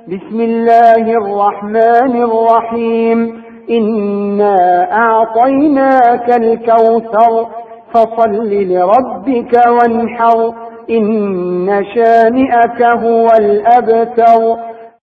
بسم الله الرحمن الرحيم. إنا أعطيناك الكوثر فصل لربك وانحر إن شانئك هو الأبتر.